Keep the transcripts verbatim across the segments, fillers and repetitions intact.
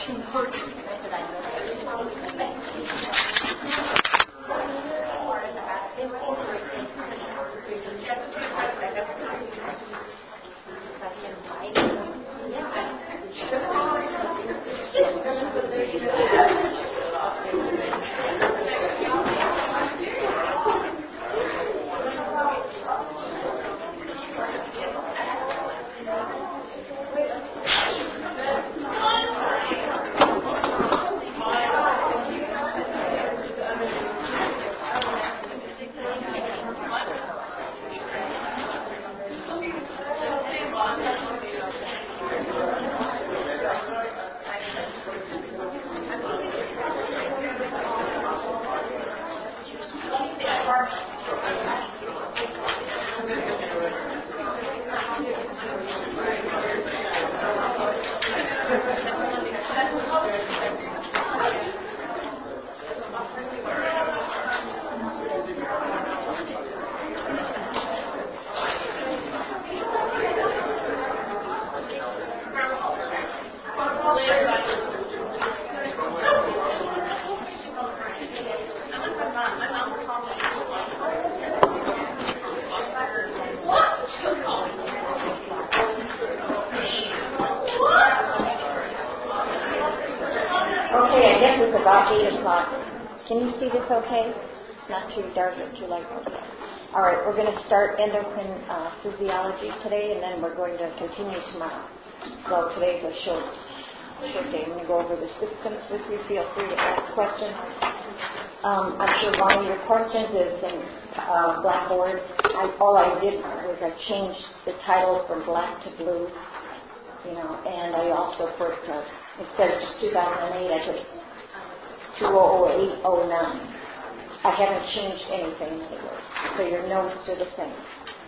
Okay, I guess it's about eight o'clock. Can you see this okay? It's not too dark or too light. Okay. All right, we're going to start endocrine uh, physiology today, and then we're going to continue tomorrow. So today's a short, short day. I'm going to go over the systems with you. Feel free to ask questions. Um, I'm sure one of your questions is in uh, Blackboard. I, all I did was I changed the title from black to blue, you know, and I also put, uh, instead of just two thousand eight, I put two thousand eight oh nine. I haven't changed anything anyway, so your notes are the same.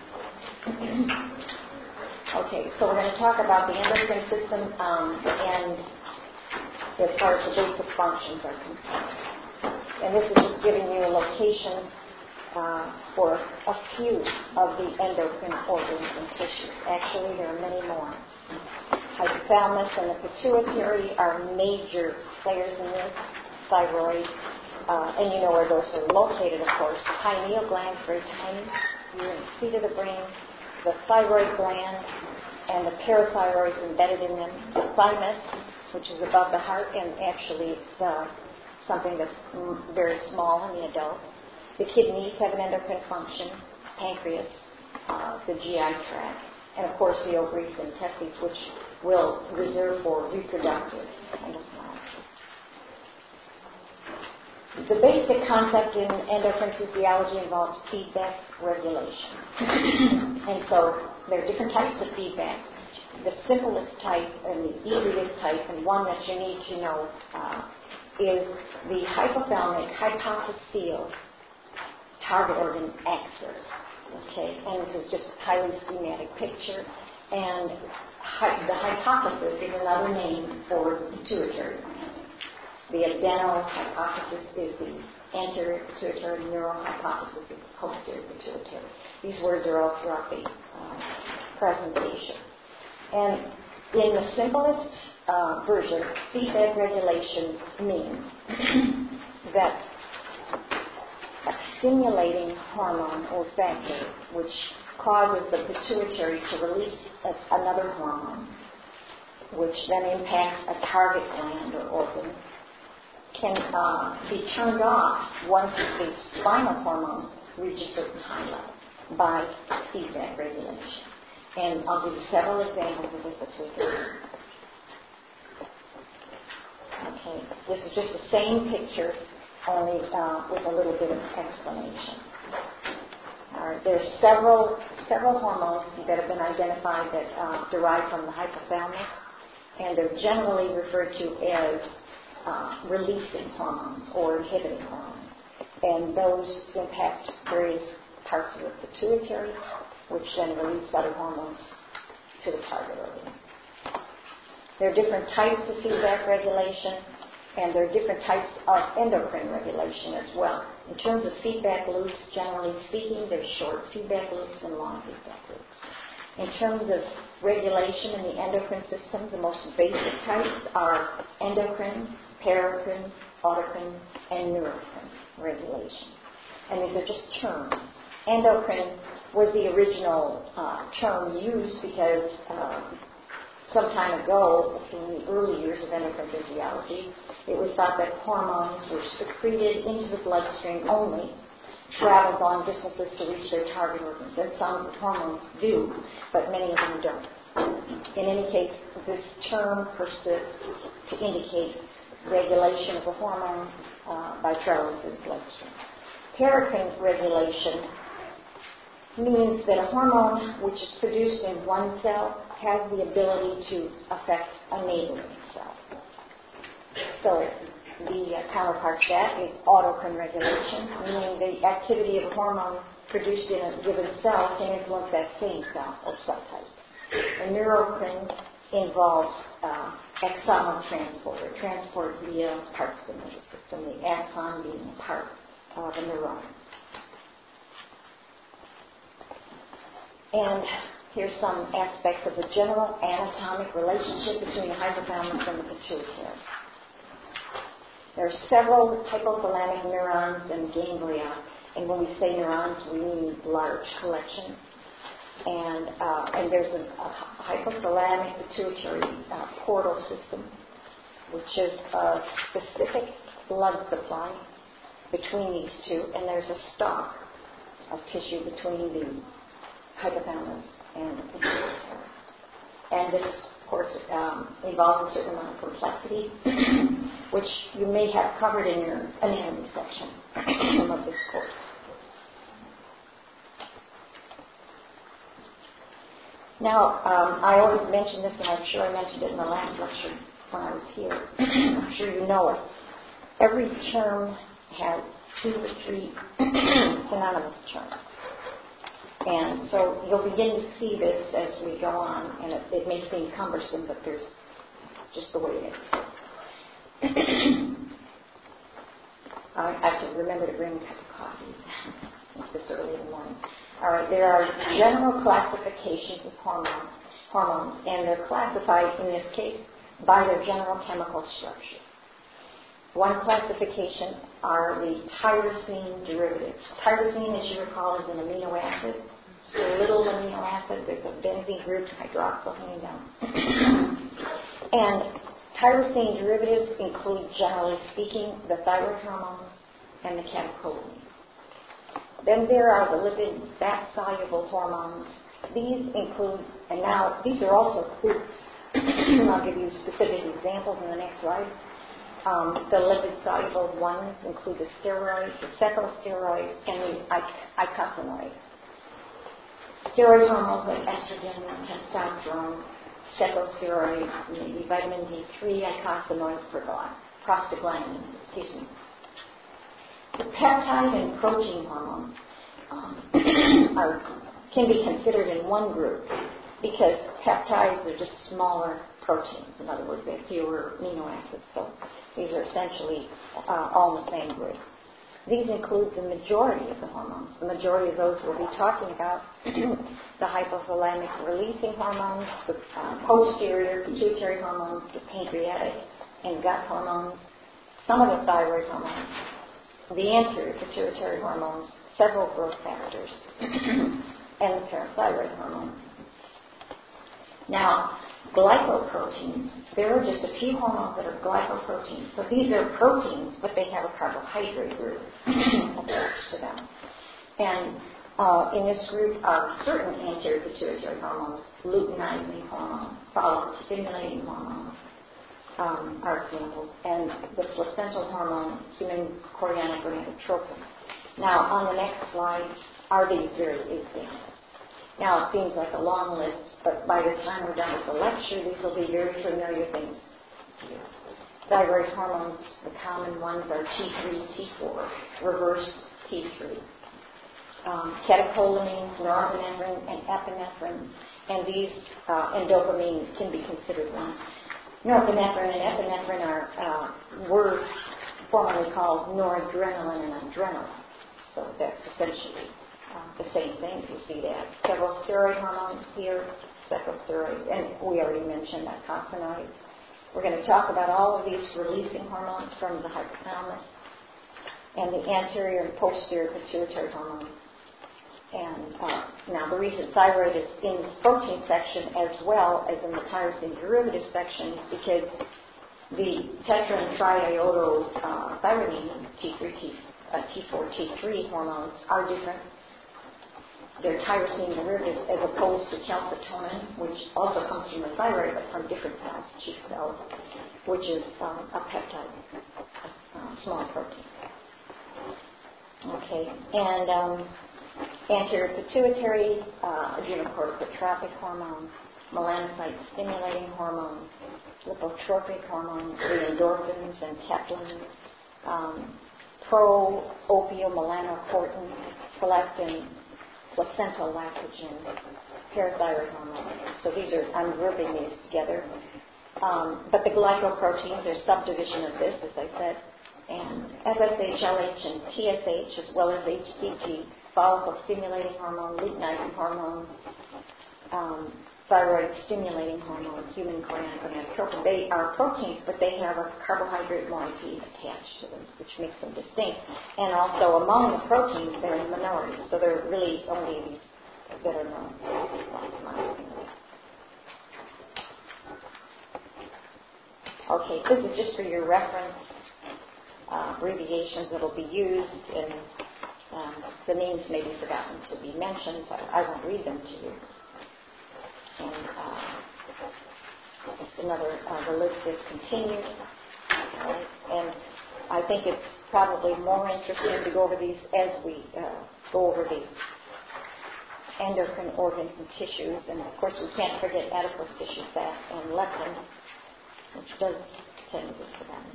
Okay, so we're going to talk about the endocrine system um, and as far as the basic functions are concerned. And this is just giving you a location uh, for a few of the endocrine organs and tissues. Actually, there are many more. Hypothalamus and the pituitary are major players in this. Thyroid, uh, and you know where those are located, of course. Pineal gland, very tiny. You're in the seat of the brain. The thyroid gland and the parathyroid is embedded in them. The thymus, which is above the heart, and actually it's uh, something that's very small in the adult. The kidneys have an endocrine function, pancreas, uh, the G I tract, and of course the ovaries and testes, which will reserve for reproductive endocrinology. The basic concept in endocrine physiology involves feedback regulation. And so there are different types of feedback. The simplest type and the easiest type, and one that you need to know, uh, is the hypothalamic hypophyseal target organ axis. Okay, and this is just a highly schematic picture. And hy- the hypophysis is another name for the pituitary gland. The adenohypophysis is the anterior pituitary, neurohypophysis is the posterior pituitary. These words are all throughout the uh, presentation. And in the simplest uh, version, feedback regulation means that a stimulating hormone or factor which causes the pituitary to release a, another hormone, which then impacts a target gland or organ, can uh, be turned off once the spinal hormones reach a certain high level by feedback regulation. And I'll give you several examples of this as we go. Okay, this is just the same picture, only uh, with a little bit of explanation. All right, there's several several hormones that have been identified that uh, derive from the hypothalamus, and they're generally referred to as uh, releasing hormones or inhibiting hormones. And those impact various parts of the pituitary, which then release other hormones to the target organ. There are different types of feedback regulation, and there are different types of endocrine regulation as well. In terms of feedback loops, generally speaking, there's short feedback loops and long feedback loops. In terms of regulation in the endocrine system, the most basic types are endocrine, paracrine, autocrine, and neurocrine regulation. And these are just terms. Endocrine was the original uh, term used because uh, some time ago, in the early years of endocrine physiology, it was thought that hormones were secreted into the bloodstream only, traveled long distances to reach their target organs. And some hormones do, but many of them don't. In any case, this term persists to indicate regulation of a hormone uh, by travel through the bloodstream. Paracrine regulation means that a hormone which is produced in one cell has the ability to affect a neighboring cell. So the uh, counterpart to that is autocrine regulation, meaning the activity of a hormone produced in a given cell can influence that same cell or cell type. And neurocrine involves uh, axonal transport, or transport via parts of the nervous system, the axon being a part of a neuron. And here's some aspects of the general anatomic relationship between the hypothalamus and the pituitary. There are several hypothalamic neurons and ganglia, and when we say neurons, we mean large collections. And uh, and there's a, a hypothalamic pituitary uh, portal system, which is a specific blood supply between these two, and there's a stalk of tissue between the hypothalamus and the pituitary. And this, of course, um, involves a certain amount of complexity, which you may have covered in your anatomy section of this course. Now, um, I always mention this, and I'm sure I mentioned it in the last lecture when I was here. I'm sure you know it. Every term has two or three synonymous terms. And so you'll begin to see this as we go on, and it, it may seem cumbersome, but there's just the way it is. I have to remember to bring a cup of coffee this early in the morning. All right, there are general classifications of hormones, hormones, and they're classified, in this case, by their general chemical structure. One classification are the tyrosine derivatives. Tyrosine, as you recall, is an amino acid. It's a little amino acid. There's a benzene group, hydroxyl hanging down. And tyrosine derivatives include, generally speaking, the thyroid hormone and the catecholamines. Then there are the lipid fat-soluble hormones. These include, and now these are also groups. I'll give you specific examples in the next slide. Um, the lipid-soluble ones include the steroids, the cephalosteroids, and the icosanoids. Steroid hormones like estrogen, testosterone, cephalosteroids, maybe vitamin D three, icosanoids, prostaglandins, excuse me. The peptide and protein hormones um, are, can be considered in one group because peptides are just smaller proteins. In other words, they have fewer amino acids. So these are essentially uh, all in the same group. These include the majority of the hormones. The majority of those we'll be talking about, the hypothalamic releasing hormones, the uh, posterior pituitary hormones, the pancreatic and gut hormones, some of the thyroid hormones, the anterior pituitary hormones, several growth factors, and the parathyroid hormone. Now, glycoproteins, there are just a few hormones that are glycoproteins. So these are proteins, but they have a carbohydrate group attached to them. And uh, in this group are certain anterior pituitary hormones, luteinizing hormone, follicle-stimulating hormone, um, are examples, and the placental hormone, human chorionic gonadotropin. Now, on the next slide are these very examples. Now, it seems like a long list, but by the time we're done with the lecture, these will be very familiar things to you. Thyroid hormones, the common ones are T three, T four, reverse T three. Um, catecholamines, norepinephrine, and epinephrine, and these, uh, and dopamine can be considered one. Norepinephrine and epinephrine are uh, were formerly called noradrenaline and adrenaline. So that's essentially uh, the same thing. You see that. Several steroid hormones here, steroids, and we already mentioned that icosanoids. We're going to talk about all of these releasing hormones from the hypothalamus and the anterior and posterior pituitary hormones. And uh, now the reason thyroid is in this protein section as well as in the tyrosine derivative section is because the tetra and triiodothyronine, T three, T, uh, T four, T three hormones are different. They're tyrosine derivatives as opposed to calcitonin, which also comes from the thyroid but from different cells, chief cells, which is um, a peptide, a uh, small protein. Okay, and um, anterior pituitary, uh, adrenocorticotropic hormone, melanocyte-stimulating hormone, lipotropic hormone, the endorphins and teplins, um, pro-opiomelanocortin, prolactin, placental lactogen, parathyroid hormone. So these are, I'm grouping these together. Um, but the glycoproteins are subdivision of this, as I said, and F S H, L H, and T S H, as well as H C G, follicle-stimulating hormone, luteinizing hormone, um, thyroid-stimulating hormone, human gonadotropin. They are proteins, but they have a carbohydrate moiety attached to them, which makes them distinct. And also, among the proteins, they're in minorities, so they're really only these that are known. Okay, this is just for your reference. Uh, abbreviations that will be used, and um, the names may be forgotten to be mentioned, so I won't read them to you. And uh, just another, uh, the list is continued. Right? And I think it's probably more interesting to go over these as we uh, go over the endocrine organs and tissues. And of course, we can't forget adipose tissue fat and leptin, which does tend to be forgotten.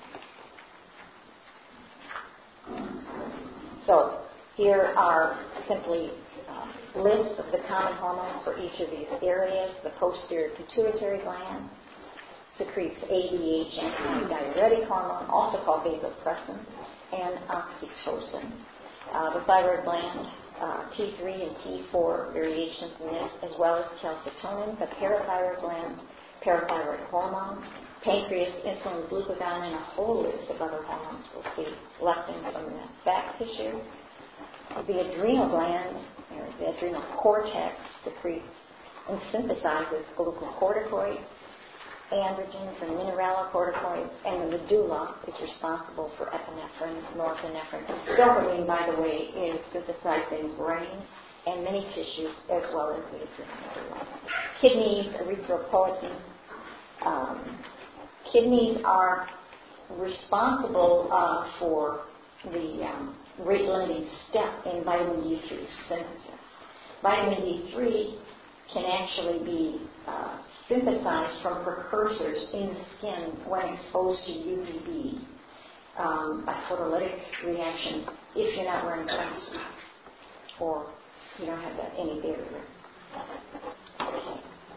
So here are simply uh, lists of the common hormones for each of these areas. The posterior pituitary gland secretes A D H, antidiuretic hormone, also called vasopressin, and oxytocin. Uh, the thyroid gland, uh, T three and T four variations in this, as well as calcitonin. The parathyroid gland, parathyroid hormone. Pancreas, insulin, glucagon, and a whole list of other hormones. We'll see leptin from the fat tissue. The adrenal gland, or the adrenal cortex, secretes and synthesizes glucocorticoids, androgens, and mineralocorticoids, and the medulla is responsible for epinephrine, norepinephrine. Dopamine, by the way, is synthesized in brain and many tissues, as well as the adrenal medulla. Kidneys, erythropoietin. Um, Kidneys are responsible uh, for the um, rate-limiting step in vitamin D three synthesis. Vitamin D three can actually be uh, synthesized from precursors in the skin when exposed to U V B um, by photolytic reactions if you're not wearing sunscreen or you don't have that, any barrier. Okay.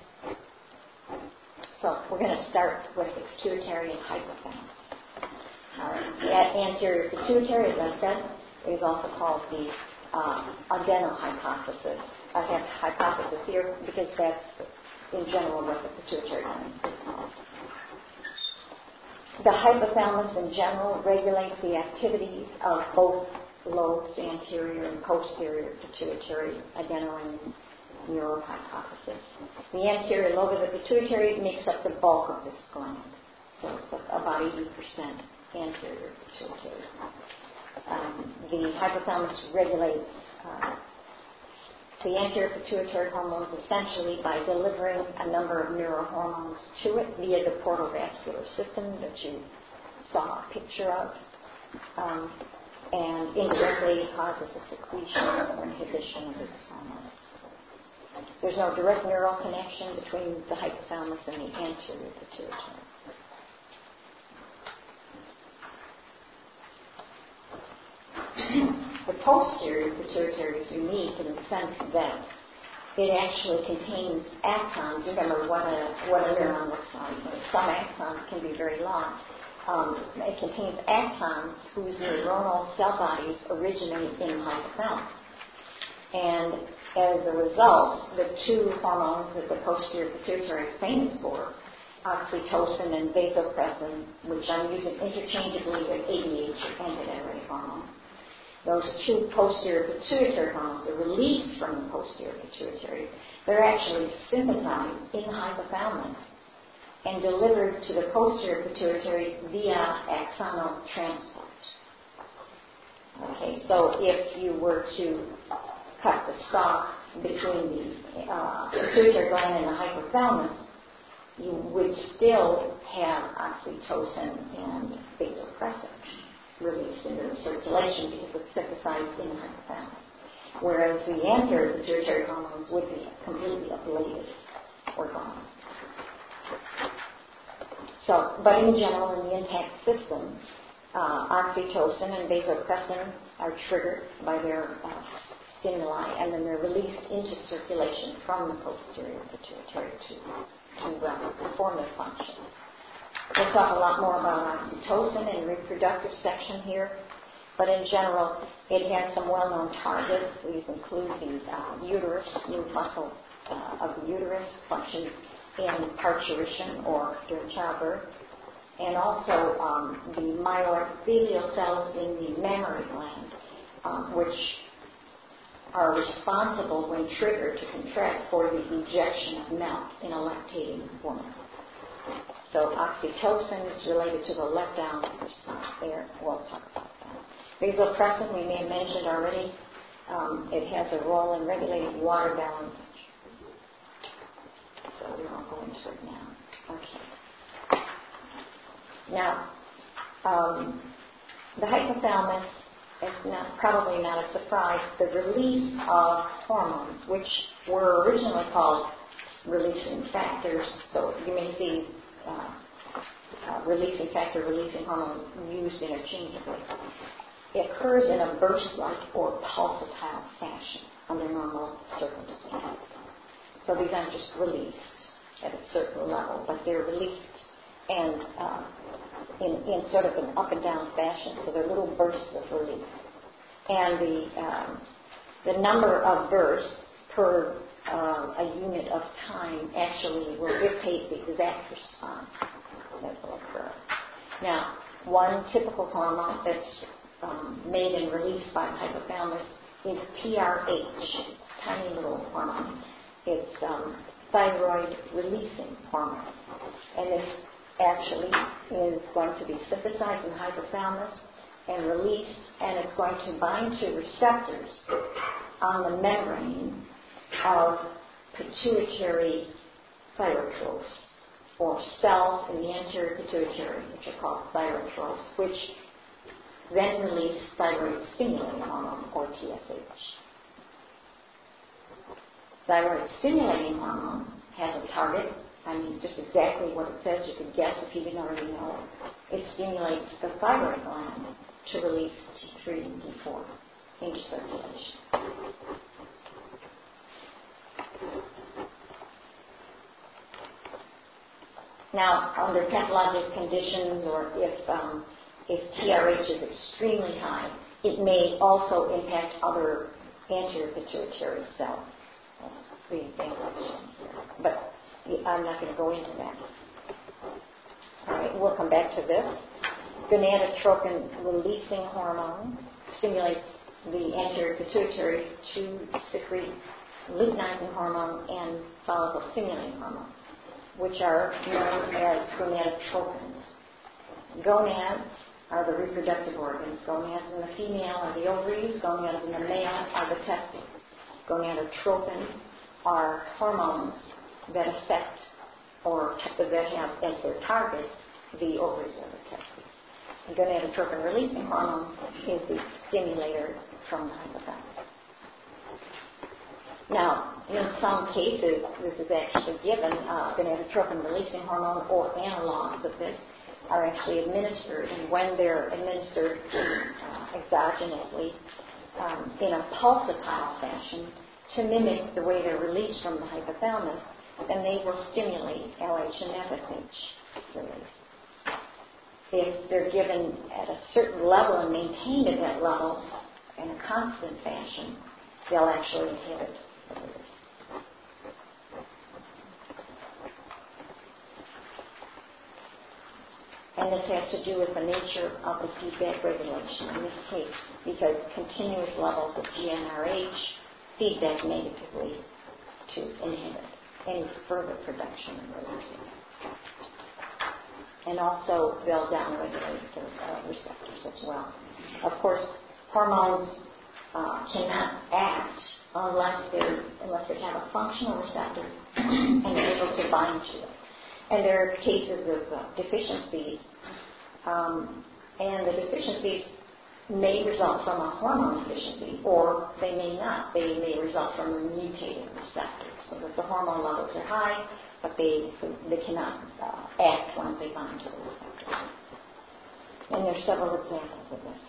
So we're going to start with the pituitary and hypothalamus. All right. The anterior pituitary, as I said, is also called the uh, adenohypothesis. I have hypothesis here because that's in general what the pituitary gland is called. The hypothalamus in general regulates the activities of both lobes, anterior and posterior pituitary, adeno and neurohypothesis. The anterior lobe of the pituitary makes up the bulk of this gland, so it's about eighty percent anterior pituitary. Um, the hypothalamus regulates uh, the anterior pituitary hormones essentially by delivering a number of neurohormones to it via the portovascular system that you saw a picture of, um, and indirectly causes a secretion or inhibition of these hormones. There's no direct neural connection between the hypothalamus and the anterior pituitary. The posterior pituitary is unique in the sense that it actually contains axons. Remember what a, what a neuron looks like. Some axons can be very long. Um, it contains axons whose neuronal cell bodies originate in the hypothalamus. And as a result, the two hormones that the posterior pituitary is famous for, oxytocin and vasopressin, which I'm using interchangeably with A D H or antidiuretic hormone, those two posterior pituitary hormones are released from the posterior pituitary. They're actually synthesized in the hypothalamus and delivered to the posterior pituitary via axonal transport. Okay, so if you were to cut the stalk between the uh, pituitary gland and the hypothalamus, you would still have oxytocin and vasopressin released into the circulation because it's synthesized in the hypothalamus, whereas the anterior pituitary hormones would be completely ablated or gone. So, but in general, in the intact system, uh, oxytocin and vasopressin are triggered by their uh, stimuli, and then they're released into circulation from the posterior pituitary to, to uh, perform their function. We'll talk a lot more about oxytocin in the reproductive section here, but in general, it has some well-known targets. These include the uh, uterus, smooth muscle uh, of the uterus, functions in parturition or during childbirth, and also um, the myoepithelial cells in the mammary gland, um, which are responsible when triggered to contract for the ejection of milk in a lactating woman. So oxytocin is related to the letdown response there. We'll talk about that. Vasopressin, we may have mentioned already. Um, it has a role in regulating water balance. So we won't go into it now. Okay. Now, um, the hypothalamus is not, probably not a surprise. The release of hormones, which were originally called releasing factors, so you may see uh, uh, releasing factor, releasing hormone used interchangeably. It occurs in a burst-like or pulsatile fashion under normal circumstances. So these aren't just released at a certain level, but they're released and uh, in, in sort of an up and down fashion. So they're little bursts of release. And the um, the number of bursts per uh, a unit of time actually will dictate the exact response that will occur. Now, one typical hormone that's um, made and released by the hypothalamus is T R H. It's a tiny little hormone. It's um, thyroid releasing hormone. And this actually is going to be synthesized in the hypothalamus and released, and it's going to bind to receptors on the membrane of pituitary thyrotropes, or cells in the anterior pituitary, which are called thyrotropes, which then release thyroid stimulating hormone, or T S H. Thyroid stimulating hormone has a target. I mean, just exactly what it says. You could guess if you didn't already know. It stimulates the thyroid gland to release T three and T four into circulation. Now, under pathologic conditions, or if um, if T R H is extremely high, it may also impact other anterior pituitary cells. That's the example here. But I'm not going to go into that. All right, we'll come back to this. Gonadotropin releasing hormone stimulates the anterior pituitary to secrete luteinizing hormone and follicle stimulating hormone, which are known as gonadotropins. Gonads are the reproductive organs. Gonads in the female are the ovaries. Gonads in the male are the testes. Gonadotropins are hormones that affect or that have as their targets the ovaries or the testes. The gonadotropin releasing hormone is the stimulator from the hypothalamus. Now, in some cases, this is actually given, uh, gonadotropin releasing hormone or analogs of this are actually administered, and when they're administered uh, exogenously um, in a pulsatile fashion to mimic the way they're released from the hypothalamus, then they will stimulate L H and F S H release. If they're given at a certain level and maintained at that level in a constant fashion, they'll actually inhibit. And this has to do with the nature of the feedback regulation in this case, because continuous levels of G n R H feedback negatively to inhibit any further production of releasing. And also they'll downregulate the uh, receptors as well. Of course, hormones uh, cannot act unless they're unless they have a functional receptor and they're able to bind to it. And there are cases of uh, deficiencies, um, and the deficiencies may result from a hormone deficiency, or they may not. They may result from a mutated receptor, so that the hormone levels are high, but they they cannot uh, act once they bind to the receptor. And there are several examples of this.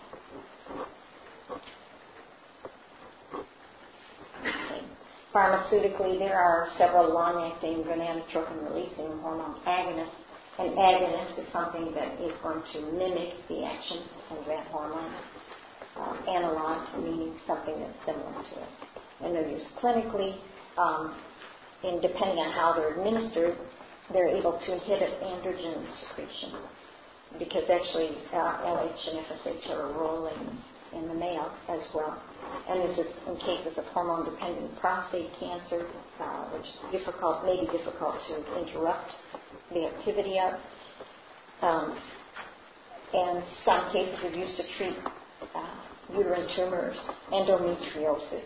Okay. Pharmaceutically, there are several long-acting gonadotropin-releasing hormone agonists. An agonist is something that is going to mimic the action of that hormone. Um, analog, meaning something that's similar to it. And they're used clinically, um, and depending on how they're administered, they're able to inhibit androgen secretion, because actually uh, L H and F S H are a role in, in the male as well. And this is in cases of hormone-dependent prostate cancer, uh, which is difficult, may be difficult to interrupt the activity of. Um, and some cases are used to treat uh, uterine tumors, endometriosis,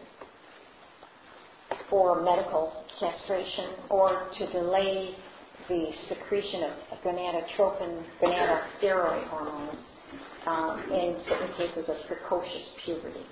for medical castration, or to delay the secretion of gonadotropin, gonadosteroid hormones um, in certain cases of precocious puberty.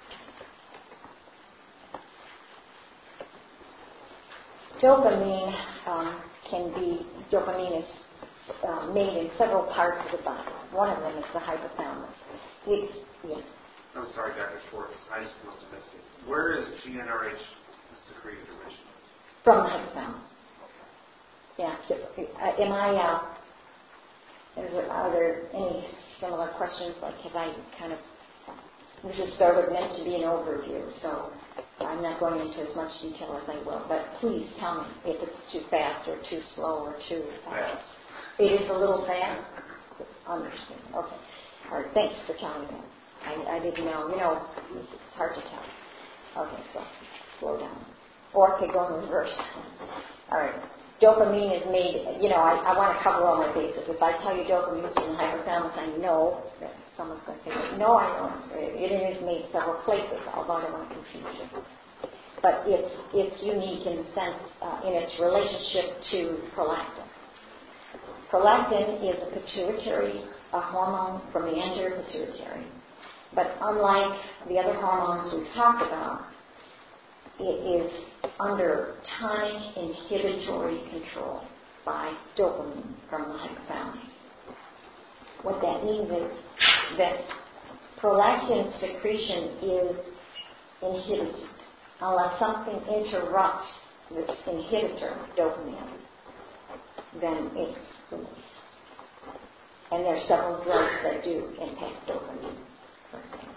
Dopamine um, can be, dopamine is uh, made in several parts of the body. One of them is the hypothalamus. It's, yes. I'm sorry, Doctor Schwartz. I just must have missed it. Where is G n R H secreted originally? From the hypothalamus. Yeah. So, uh, am I, uh, is there, are there any similar questions? Like, have I kind of, this is sort of meant to be an overview, so I'm not going into as much detail as I will, but please tell me if it's too fast or too slow or too fast. It is a little fast? Understood. Okay. All right. Thanks for telling me that. I, I didn't know. You know, it's hard to tell. Okay, so slow down. Or it could go in reverse. All right. Dopamine is made, you know, I, I want to cover all my bases. If I tell you dopamine is in the hypothalamus, I know that someone's going to say, no, I know it is made several places, although I don't want to confuse you. But it's, it's unique in the sense, uh, in its relationship to prolactin. Prolactin is a pituitary a hormone from the anterior pituitary. But unlike the other hormones we've talked about, it is under time inhibitory control by dopamine from the hypothalamus. What that means is that prolactin secretion is inhibited unless something interrupts this inhibitor, dopamine, then it's released. And there are several drugs that do impact dopamine, for example.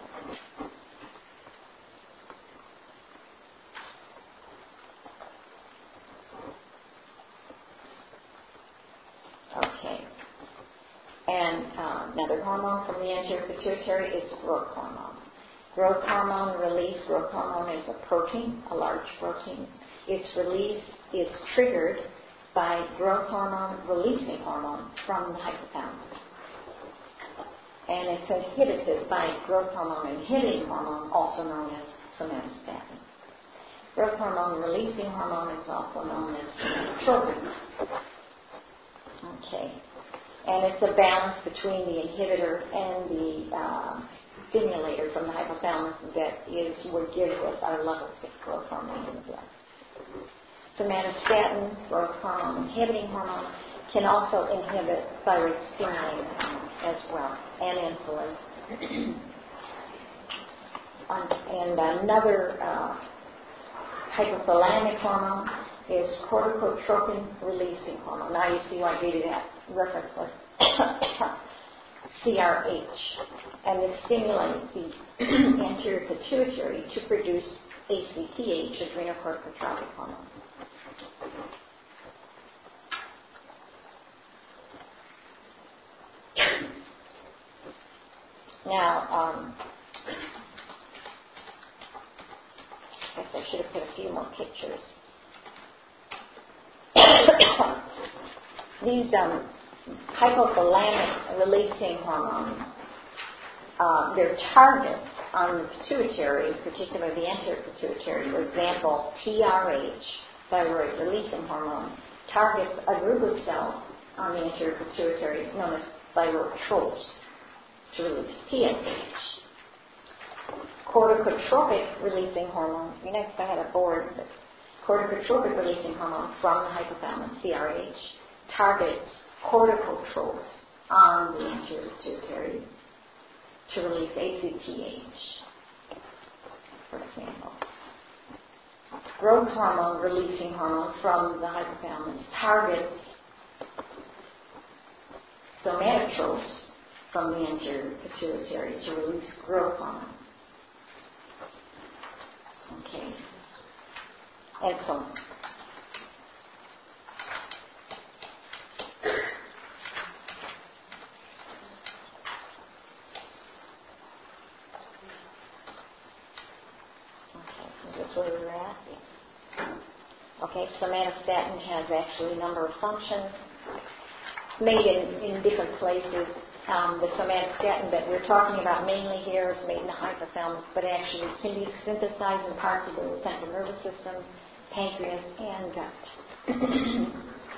Okay. And uh, another hormone from the anterior pituitary is growth hormone. Growth hormone release, growth hormone is a protein, a large protein. Its release is triggered by growth hormone releasing hormone from the hypothalamus. And it's inhibited by growth hormone inhibiting hormone, also known as somatostatin. Growth hormone releasing hormone is also known as gonadotropin. Okay. And it's a balance between the inhibitor and the uh, stimulator from the hypothalamus that is what gives us our levels of growth hormone in the blood. Somatostatin, growth hormone inhibiting hormone, can also inhibit thyroid stimulating hormone as well, and insulin. um, and another uh, hypothalamic hormone is corticotropin releasing hormone. Now you see why I gave you that reference with C R H. And this stimulates the anterior pituitary to produce A C T H, adrenocorticotropic hormone. Now, um, I guess I should have put a few more pictures. These um, hypothalamic releasing hormones, uh, their targets on the pituitary, particularly the anterior pituitary, for example, T R H, thyroid releasing hormone, targets a group of cells on the anterior pituitary known as thyroid tropes to release T S H. Corticotropic releasing hormone, you know, I had a board, but corticotropic releasing hormone from the hypothalamus, C R H, targets corticotropes on the anterior pituitary to release A C T H, for example. Growth hormone releasing hormone from the hypothalamus targets somatotropes from the anterior pituitary to release growth hormone. Okay. Excellent. Okay, is this where we're at? Okay, somatostatin has actually a number of functions. It's made in, in different places. Um, the somatostatin that we're talking about mainly here is made in the hypothalamus, but actually it can be synthesized in parts of the central nervous system, pancreas, and gut.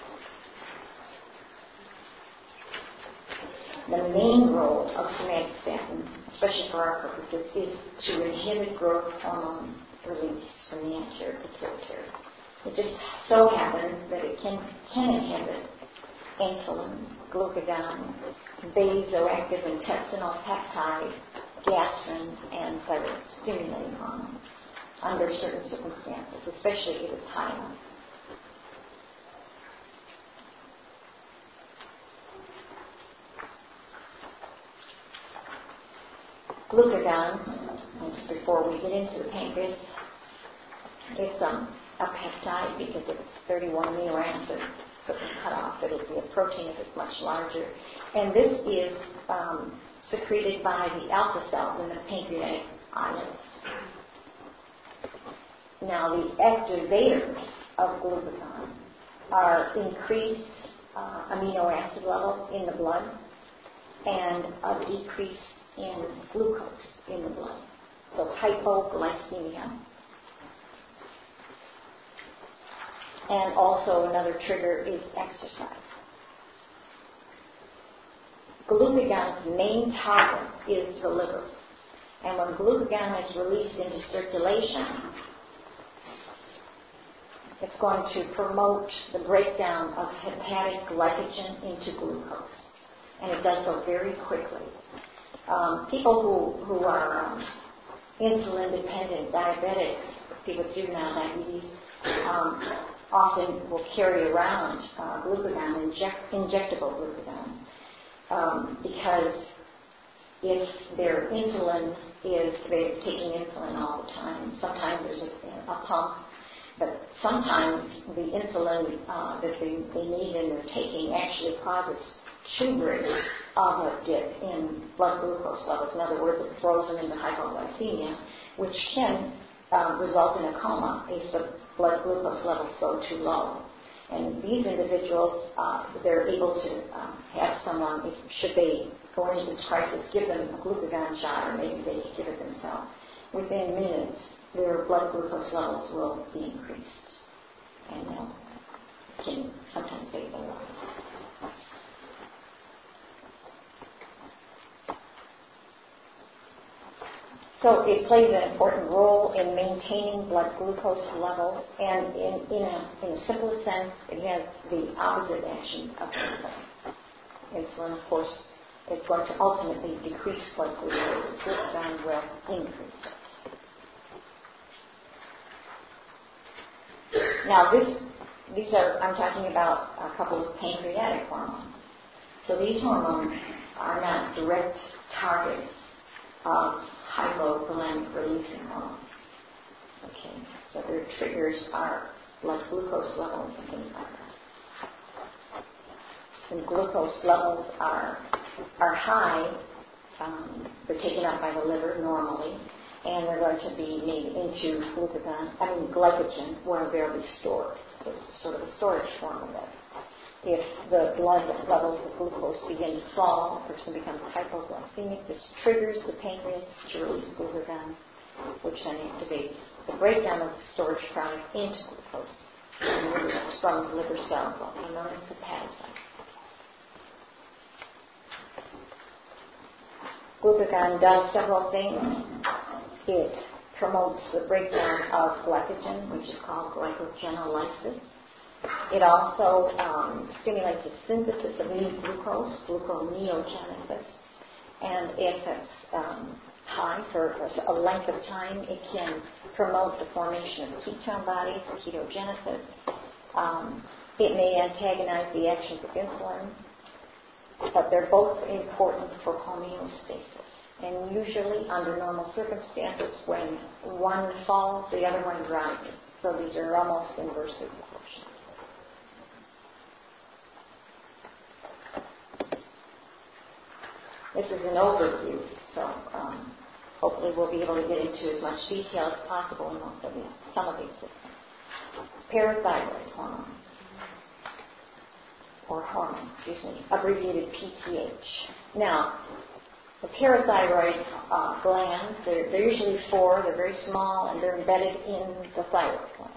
The main role of somatostatin, especially for our purposes, is to inhibit growth hormone release from the anterior pituitary. It just so happens that it can, can inhibit insulin, glucagon, vasoactive intestinal peptide, gastrin, and thyroid stimulating hormone under certain circumstances, especially if it's high enough. Glucagon, just before we get into the pancreas, it's um, a peptide because it's thirty-one amino acids, so it's cut off. It'll be a protein if it's much larger. And this is um, secreted by the alpha cells in the pancreatic islets. Now, the activators of glucagon are increased uh, amino acid levels in the blood and a decrease in glucose in the blood. So hypoglycemia. And also another trigger is exercise. Glucagon's main target is the liver. And when glucagon is released into circulation, it's going to promote the breakdown of hepatic glycogen into glucose. And it does so very quickly. Um, people who, who are um, insulin-dependent diabetics, people with juvenile diabetes, um, often will carry around uh, glucagon, inject, injectable glucagon, um, because if their insulin is, they're taking insulin all the time. Sometimes there's a, a pump, but sometimes the insulin uh, that they, they need and they're taking actually causes tubers of a dip in blood glucose levels. In other words, it throws them into hypoglycemia, which can um, result in a coma if the blood glucose levels go too low. And these individuals, uh, they're able to um, have someone, if, should they go into this crisis, give them a glucagon shot, or maybe they could give it themselves. Within minutes, their blood glucose levels will be increased, and uh, can sometimes save their lives. So it plays an important role in maintaining blood glucose levels, and in, in, a, in a simplest sense, it has the opposite action of insulin. Insulin, of course, is going to ultimately decrease blood glucose. Glucagon will increase it. Now, this, these are, I'm talking about a couple of pancreatic hormones. So these hormones are not direct targets of hypothalamic releasing hormone. Okay, so their triggers are like glucose levels and things like that. When glucose levels are are high, um, they're taken up by the liver normally, and they're going to be made into glucagon, I mean glycogen, where they'll be stored. So it's sort of a storage form of it. If the blood levels of glucose begin to fall, the person becomes hypoglycemic. This triggers the pancreas to release glucagon, which then activates the breakdown of the storage product into glucose from liver cells, also known as hepatocytes. Glucagon does several things. It promotes the breakdown of glycogen, which is called glycogenolysis. It also um, stimulates the synthesis of new glucose, gluconeogenesis, and if it's um, high for a length of time, it can promote the formation of ketone bodies, ketogenesis. Um, it may antagonize the actions of insulin, but they're both important for homeostasis. And usually, under normal circumstances, when one falls, the other one rises. So these are almost inversely proportional. This is an overview, so um, hopefully we'll be able to get into as much detail as possible in most of these, some of these systems. Parathyroid hormone, or hormone, excuse me, abbreviated P T H. Now, the parathyroid uh, glands, they're, they're usually four, they're very small, and they're embedded in the thyroid gland.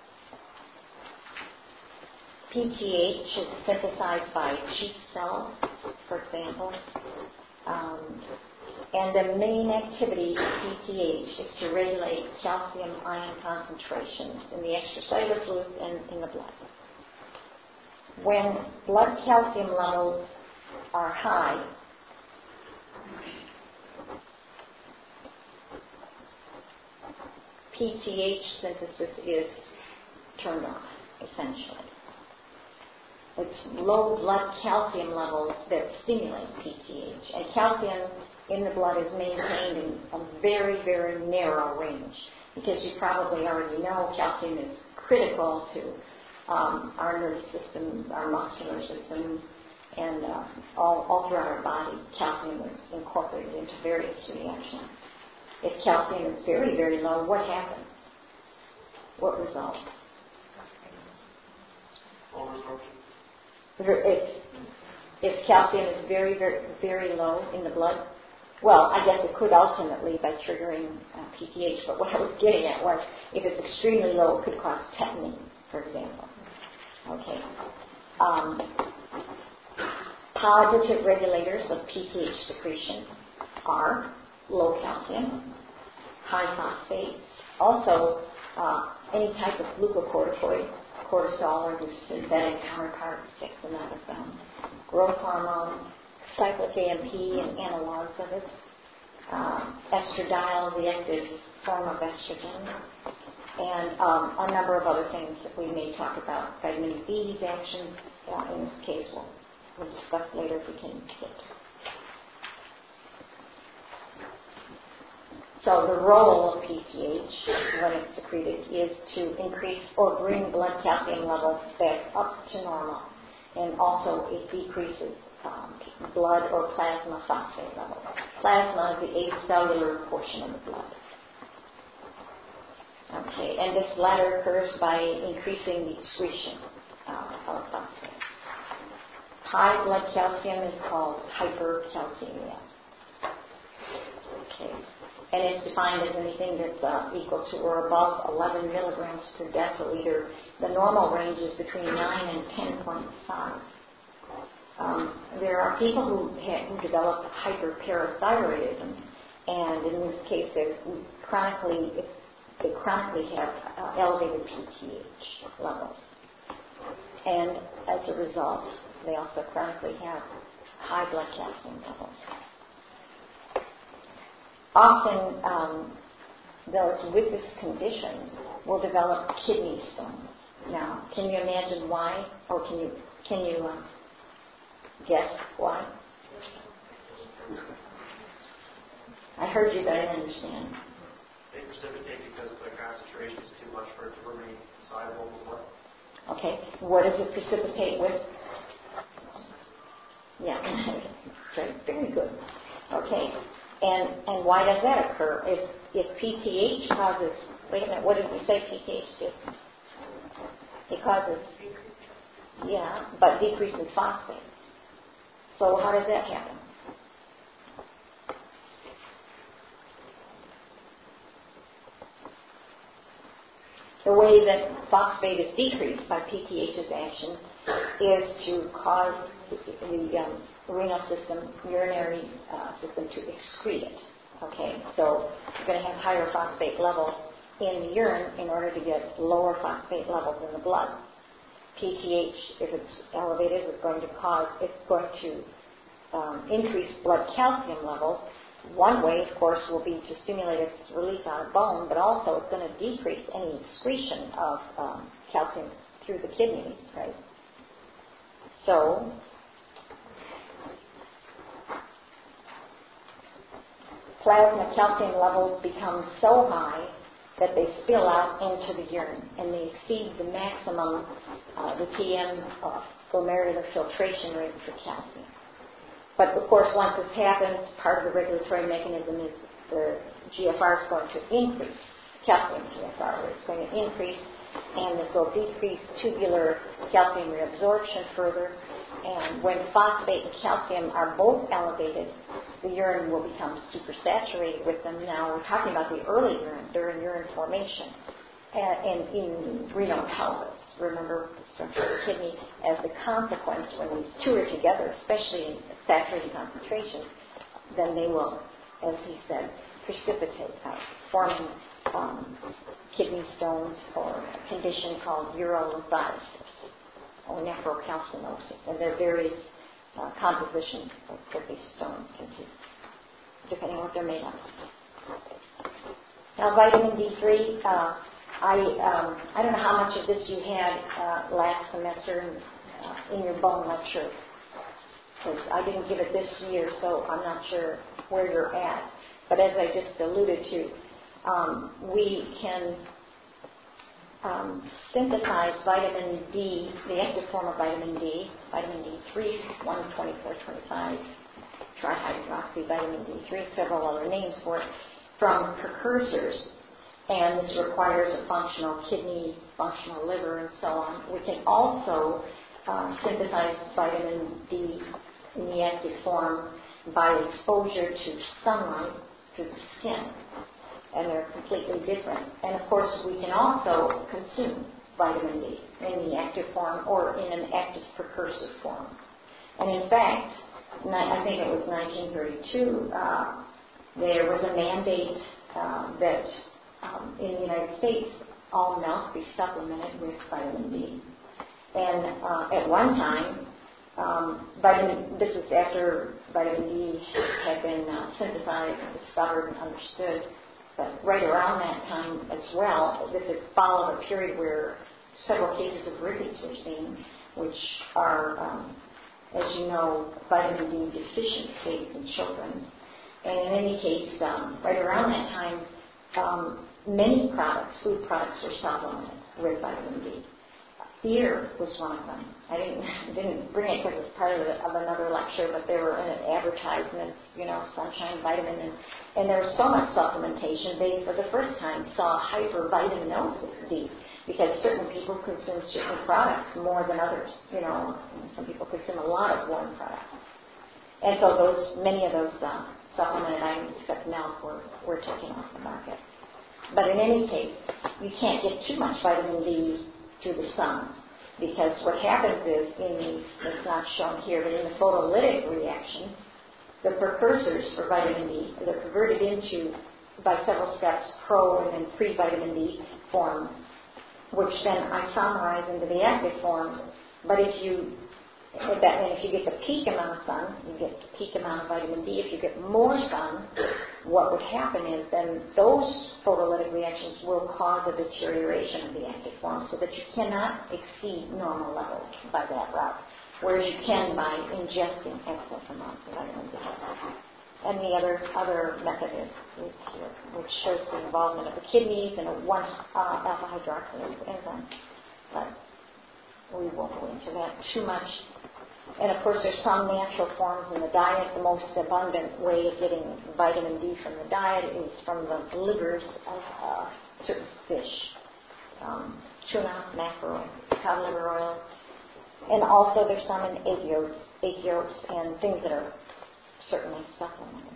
P T H is synthesized by cheek cells, for example. Um, and the main activity of P T H is to regulate calcium ion concentrations in the extracellular fluids and in the blood. When blood calcium levels are high, P T H synthesis is turned off, essentially. It's low blood calcium levels that stimulate P T H. And calcium in the blood is maintained in a very, very narrow range. Because you probably already know calcium is critical to um, our nervous system, our muscular system, and uh, all, all throughout our body, calcium is incorporated into various reactions. If calcium is very, very low, what happens? What results? If, if calcium is very, very, very low in the blood, well, I guess it could ultimately by triggering uh, P T H, but what I was getting at was if it's extremely low, it could cause tetany, for example. Okay. Um, positive regulators of P T H secretion are low calcium, high phosphates, also uh, any type of glucocorticoid, cortisol or the synthetic counterpart, dexamethasone, growth hormone, cyclic A M P and analogs of it, uh, estradiol, the active form of estrogen, and um, a number of other things that we may talk about. Vitamin B's actions, uh, in this case, we'll, we'll discuss later if we can get to. So the role of P T H when it's secreted is to increase or bring blood calcium levels back up to normal, and also it decreases um, blood or plasma phosphate levels. Plasma is the acellular portion of the blood. Okay, and this latter occurs by increasing the excretion uh, of phosphate. High blood calcium is called hypercalcemia. Okay. And it's defined as anything that's uh, equal to or above eleven milligrams per deciliter. The normal range is between nine and ten point five. Um, there are people who, ha- who develop hyperparathyroidism, and in this case, they chronically, it's, they chronically have uh, elevated P T H levels. And as a result, they also chronically have high blood calcium levels. Often, um, those with this condition will develop kidney stones. Now, can you imagine why, or can you can you uh, guess why? I heard you, but I didn't understand. precipitate because the concentration is too much for it to remain soluble in the blood. Okay, what does it precipitate with? Yeah, very, very good. Okay, and and why does that occur? If if P T H causes, wait a minute, what did we say P T H did? It causes, yeah, but decrease in phosphate. So how does that happen? The way that phosphate is decreased by P T H's action is to cause the, the um, renal system, urinary uh, system to excrete it. Okay, so you're going to have higher phosphate levels in the urine in order to get lower phosphate levels in the blood. P T H, if it's elevated, is going to cause, it's going to um, increase blood calcium levels. One way, of course, will be to stimulate its release out of bone, but also it's going to decrease any excretion of um, calcium through the kidneys, right? So, plasma calcium levels become so high that they spill out into the urine, and they exceed the maximum, uh, the T M, uh, glomerular filtration rate for calcium. But of course, once this happens, part of the regulatory mechanism is the G F R is going to increase, calcium G F R is going to increase, and this will decrease tubular calcium reabsorption further. And when phosphate and calcium are both elevated, the urine will become supersaturated with them. Now, we're talking about the early urine, during urine formation, and, and in renal pelvis. Remember, the structure of the kidney, as a consequence, when these two are together, especially in saturated concentrations, then they will, as he said, precipitate out, forming um, kidney stones, or a condition called urolithosis or nephrocalcinosis. And there are various uh, compositions of what these stones can do, depending on what they're made of. Now, vitamin D three, uh, I um, I don't know how much of this you had uh, last semester in, uh, in your bone lecture, because I didn't give it this year, so I'm not sure where you're at. But as I just alluded to, um, we can um, synthesize vitamin D, the active form of vitamin D, vitamin D three, one twenty-four twenty-five, trihydroxy vitamin D three, several other names for it, from precursors. And this requires a functional kidney, functional liver, and so on. We can also uh, synthesize vitamin D in the active form by exposure to sunlight through the skin. And they're completely different. And of course, we can also consume vitamin D in the active form or in an active precursor form. And in fact, I think it was nineteen thirty-two, uh, there was a mandate uh, that Um, in the United States, all milk be supplemented with vitamin D. And uh, at one time, um, vitamin, this is after vitamin D had been uh, synthesized and discovered and understood, but right around that time as well, this had followed a period where several cases of rickets were seen, which are, um, as you know, vitamin D deficient states in children. And in any case, um, right around that time, Um, many products, food products, were supplemented with vitamin D. Beer was one of them. I didn't didn't bring it because it's part of, the, of another lecture, but there were uh, advertisements, you know, sunshine vitamin, and, and there was so much supplementation. They, for the first time, saw hypervitaminosis D, because certain people consume certain products more than others. You know, some people consume a lot of one product, and so those many of those uh, supplemented items, except milk, were, were taken off the market. But in any case, you can't get too much vitamin D through the sun, because what happens is, in the, it's not shown here, but in the photolytic reaction, the precursors for vitamin D, they're converted into, by several steps, pro and then pre-vitamin D forms, which then isomerize into the active form. But if you That, and if you get the peak amount of sun, you get the peak amount of vitamin D. If you get more sun, what would happen is then those photolytic reactions will cause a deterioration of the active form, so that you cannot exceed normal levels by that route, whereas you can by ingesting excess amounts of vitamin D. and the other other method is, is here, which shows the involvement of the kidneys and a one uh, alpha hydroxylase enzyme. But we won't go into that too much. And of course, there's some natural forms in the diet. The most abundant way of getting vitamin D from the diet is from the livers of uh, certain fish, um, tuna, mackerel, cod liver oil, and also there's some in egg yolks, egg yolks, and things that are certainly supplemented.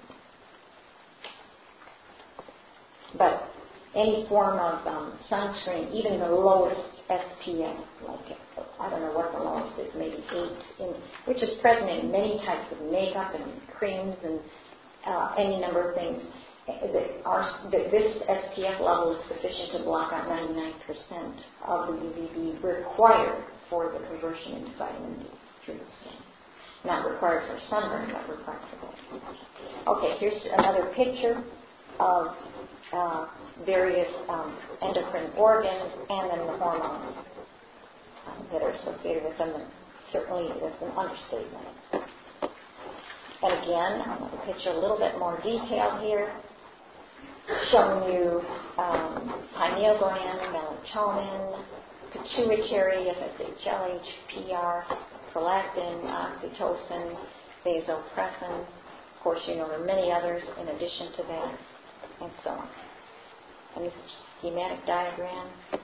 But any form of um, sunscreen, even the lowest S P F, like I don't know what the lowest is, maybe eight, in, which is present in many types of makeup and creams and uh, any number of things. That are, that this S P F level is sufficient to block out ninety-nine percent of the U V B required for the conversion into vitamin D through the skin. Not required for sunburn, but required for that. Okay, here's another picture of uh, various um, endocrine organs and then the hormones um, that are associated with them. And certainly, it's an understatement. And again, another picture, a little bit more detail here, showing you um, pineal gland, melatonin, pituitary, F S H L H, P R, prolactin, oxytocin, vasopressin. Of course, you know there are many others in addition to that, and so on. And this is a schematic diagram.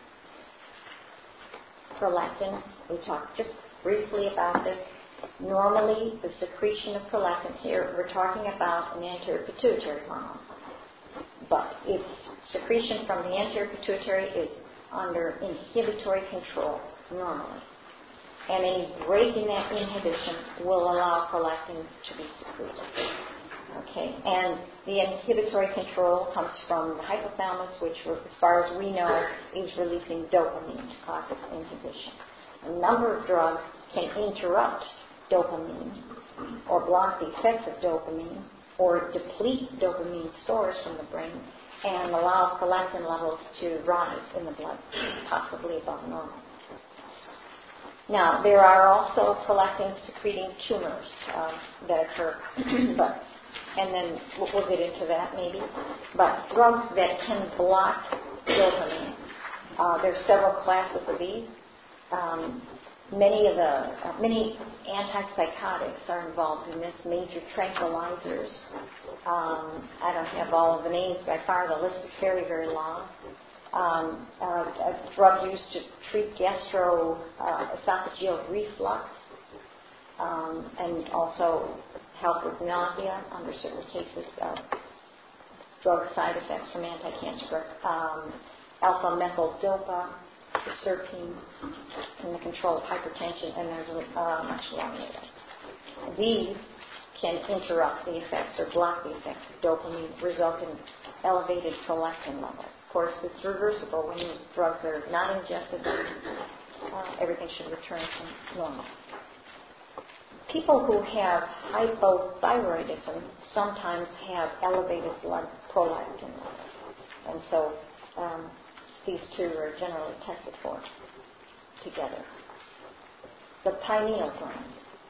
Prolactin, we talked just briefly about this. Normally, the secretion of prolactin here, we're talking about an anterior pituitary hormone. But its secretion from the anterior pituitary is under inhibitory control normally. And any break in that inhibition will allow prolactin to be secreted. Okay, and the inhibitory control comes from the hypothalamus, which, as far as we know, is releasing dopamine to cause its inhibition. A number of drugs can interrupt dopamine or block the effects of dopamine or deplete dopamine stores from the brain and allow prolactin levels to rise in the blood, possibly above normal. Now, there are also prolactin-secreting tumors uh, that occur, but, and then we'll, we'll get into that maybe. But drugs that can block dopamine, uh, there's several classes of these. Um, many of the uh, many antipsychotics are involved in this. Major tranquilizers. Um, I don't have all of the names by far. The list is very, very long. Um, uh, a drug used to treat gastro uh, esophageal reflux um, and also help with nausea under certain cases. Uh, drug side effects from anti-cancer drugs. Um, alpha-methyl-dopa, serpine, and the control of hypertension, and there's a uh, much longer list. These can interrupt the effects or block the effects of dopamine, result in elevated prolactin levels. Of course, it's reversible when these drugs are not ingested. Uh, everything should return to normal. People who have hypothyroidism sometimes have elevated blood prolactin levels, and so um, these two are generally tested for together. The pineal gland.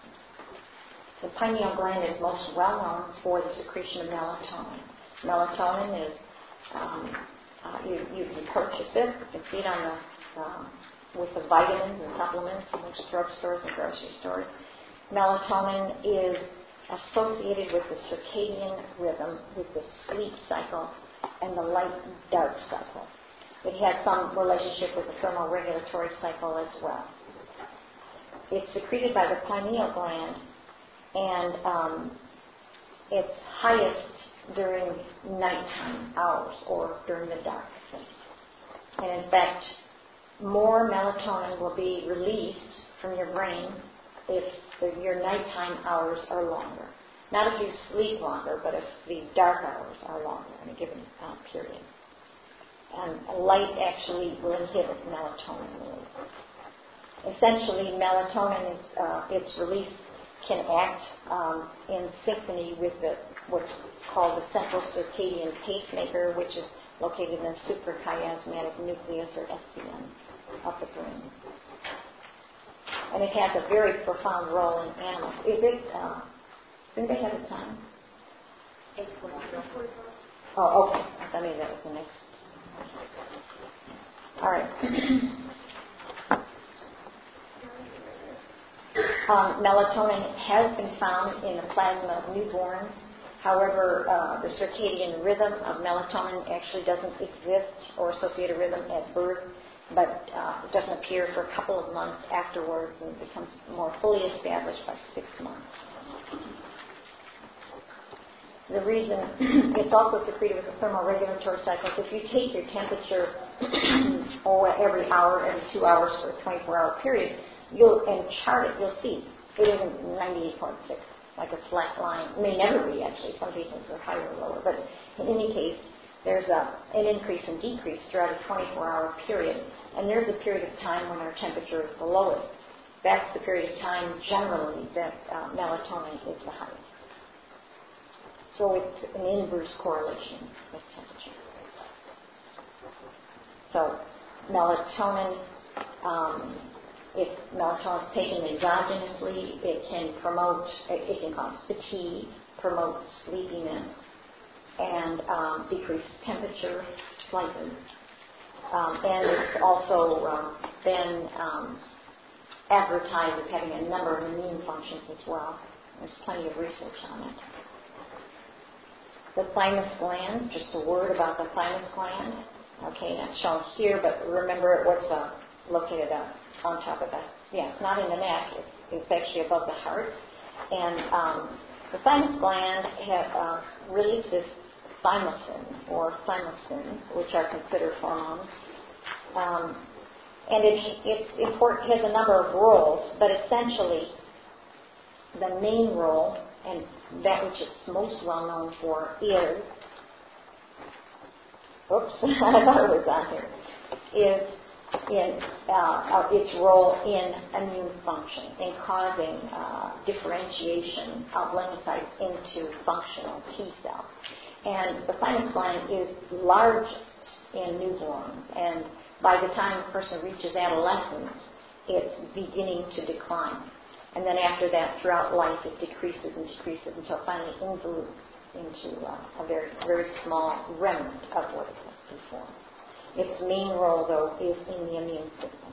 The pineal gland is most well known for the secretion of melatonin. Melatonin is, um, uh, you, you can purchase it, you can see it on the, um, with the vitamins and supplements in most drugstores and grocery stores. Melatonin is associated with the circadian rhythm, with the sleep cycle, and the light-dark cycle. It has some relationship with the thermoregulatory cycle as well. It's secreted by the pineal gland, and um, it's highest during nighttime hours or during the dark. And in fact, more melatonin will be released from your brain if the, your nighttime hours are longer. Not if you sleep longer, but if the dark hours are longer in a given uh, period. And light actually will inhibit melatonin release. Essentially, melatonin is uh, its release can act um, in synchrony with the what's called the central circadian pacemaker, which is located in the suprachiasmatic nucleus, or S C N, of the brain. And it has a very profound role in animals. Is it? Uh, does anybody have a time? Oh, okay. I thought maybe that was the next. All right. um, melatonin has been found in the plasma of newborns. However, uh, the circadian rhythm of melatonin actually doesn't exist or associate a rhythm at birth, but uh, it doesn't appear for a couple of months afterwards and becomes more fully established by six months. The reason it's also secreted with the thermoregulatory cycles. If you take your temperature oh, every hour, every two hours for a twenty-four hour period, you'll and chart it, you'll see it isn't ninety-eight point six, like a flat line. It may never be, actually. Some patients are higher or lower. But in any case, there's a, an increase and decrease throughout a twenty-four hour period. And there's a period of time when our temperature is the lowest. That's the period of time, generally, that uh, melatonin is the highest. So it's an inverse correlation with temperature. So melatonin, um, if melatonin is taken exogenously, it can promote, it can cause fatigue, promote sleepiness, and um, decrease temperature slightly. Um, and it's also um, been um, advertised as having a number of immune functions as well. There's plenty of research on it. The thymus gland, just a word about the thymus gland. Okay, not shown here, but remember it was uh, located uh, on top of the, yeah, it's not in the neck, it's, it's actually above the heart. And um, the thymus gland have, uh, releases thymosin or thymosins, which are considered hormones. Um, and it, it's important, it has a number of roles, but essentially the main role, and that which it's most well known for, is, oops, I thought it was on here, is in uh, its role in immune function, in causing uh, differentiation of lymphocytes into functional T cells. And the thymus gland is largest in newborns, and by the time a person reaches adolescence, it's beginning to decline. And then after that, throughout life, it decreases and decreases until finally involutes into uh, a very, very small remnant of what it was before. Its main role, though, is in the immune system.